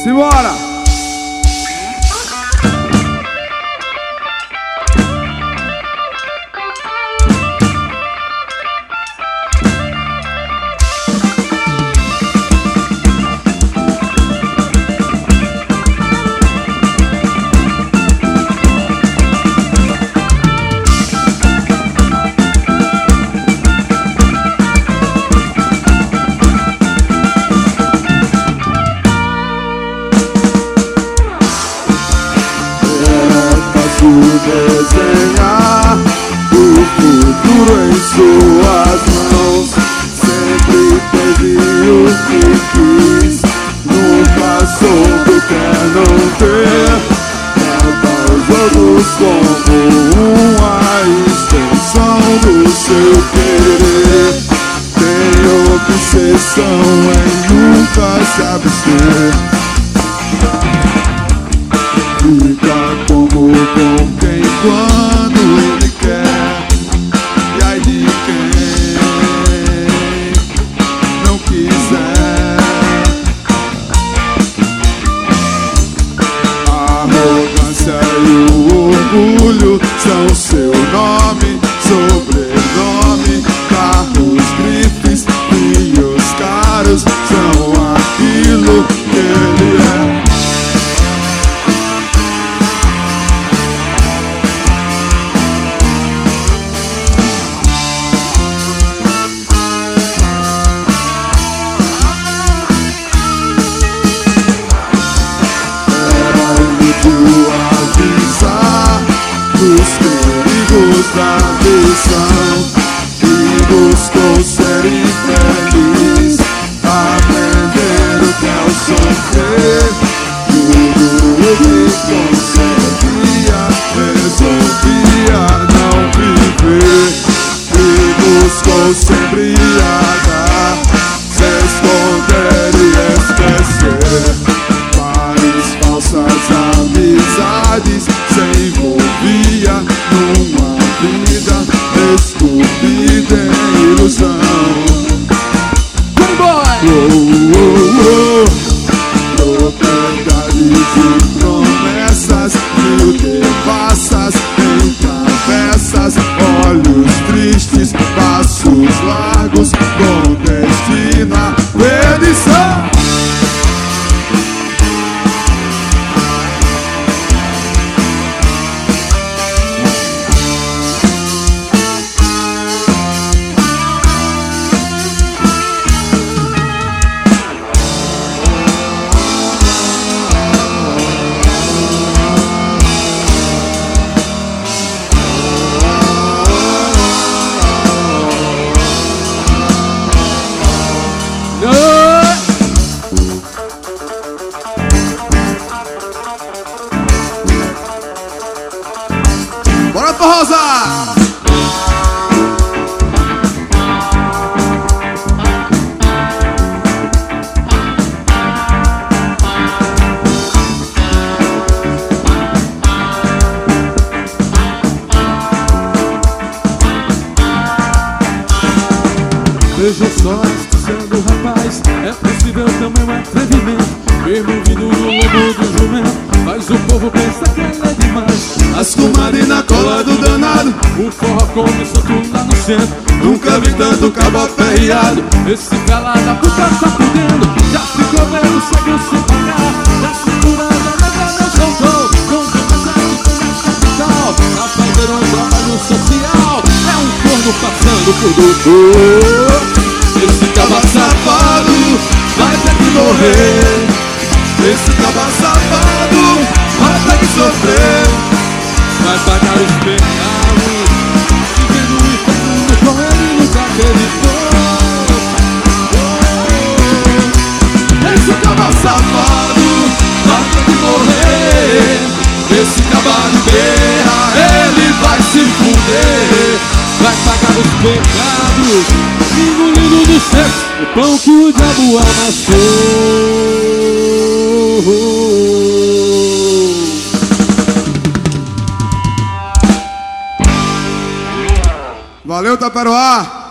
Simbora! Desenhar o futuro em suas mãos. Sempre teve o que quis, nunca soube o que é não ter. Trata os outros como uma extensão do seu querer. Tem obsessão em nunca se abster. Fica como com quem quando ele quer. E aí de quem não quiser. A arrogância e o orgulho são seu nome, sobrenome. Carros, grifes e os caros são aquilo que ele é. Os perigos da ambição e buscou ser infeliz, aprender o que é o sofrer. Tudo ele conseguia, resolvia não viver e buscou se embriagar, se esconder e esquecer. Várias falsas amizades se envolvia numa vida esculpida em ilusão. Propriedade de promessas, mil devassas em travessas, olhos tristes, passos largos com destino à perdição. Bora pra Rosa! Veja só, sendo rapaz, é possível também um atrevimento. Mesmo vindo do lobo do jumento, mas o povo pensa que ele é demais. As comadres na cola do danado, O forró começou tudo lá no centro. nunca vi tanto cabo aperreado. Esse cara da puta tá podendo, já ficou vendo, seguiu sem pagar. Da cintura da nega não soltou, com liberdade foi na capital. Pra fazer um trabalho social, é um corno passando por doutor. Esse caba safado vai ter que morrer. Esse caba safado vai ter que sofrer. Vai pagar os pecados, vivendo o inferno com ele nunca acreditou. Esse caba safado vai ter que morrer. Esse caba de guerra, ele vai se fuder. Vai pagar os pecados, engolindo do sexo o pão que o diabo amassou. Valeu, Taperoá!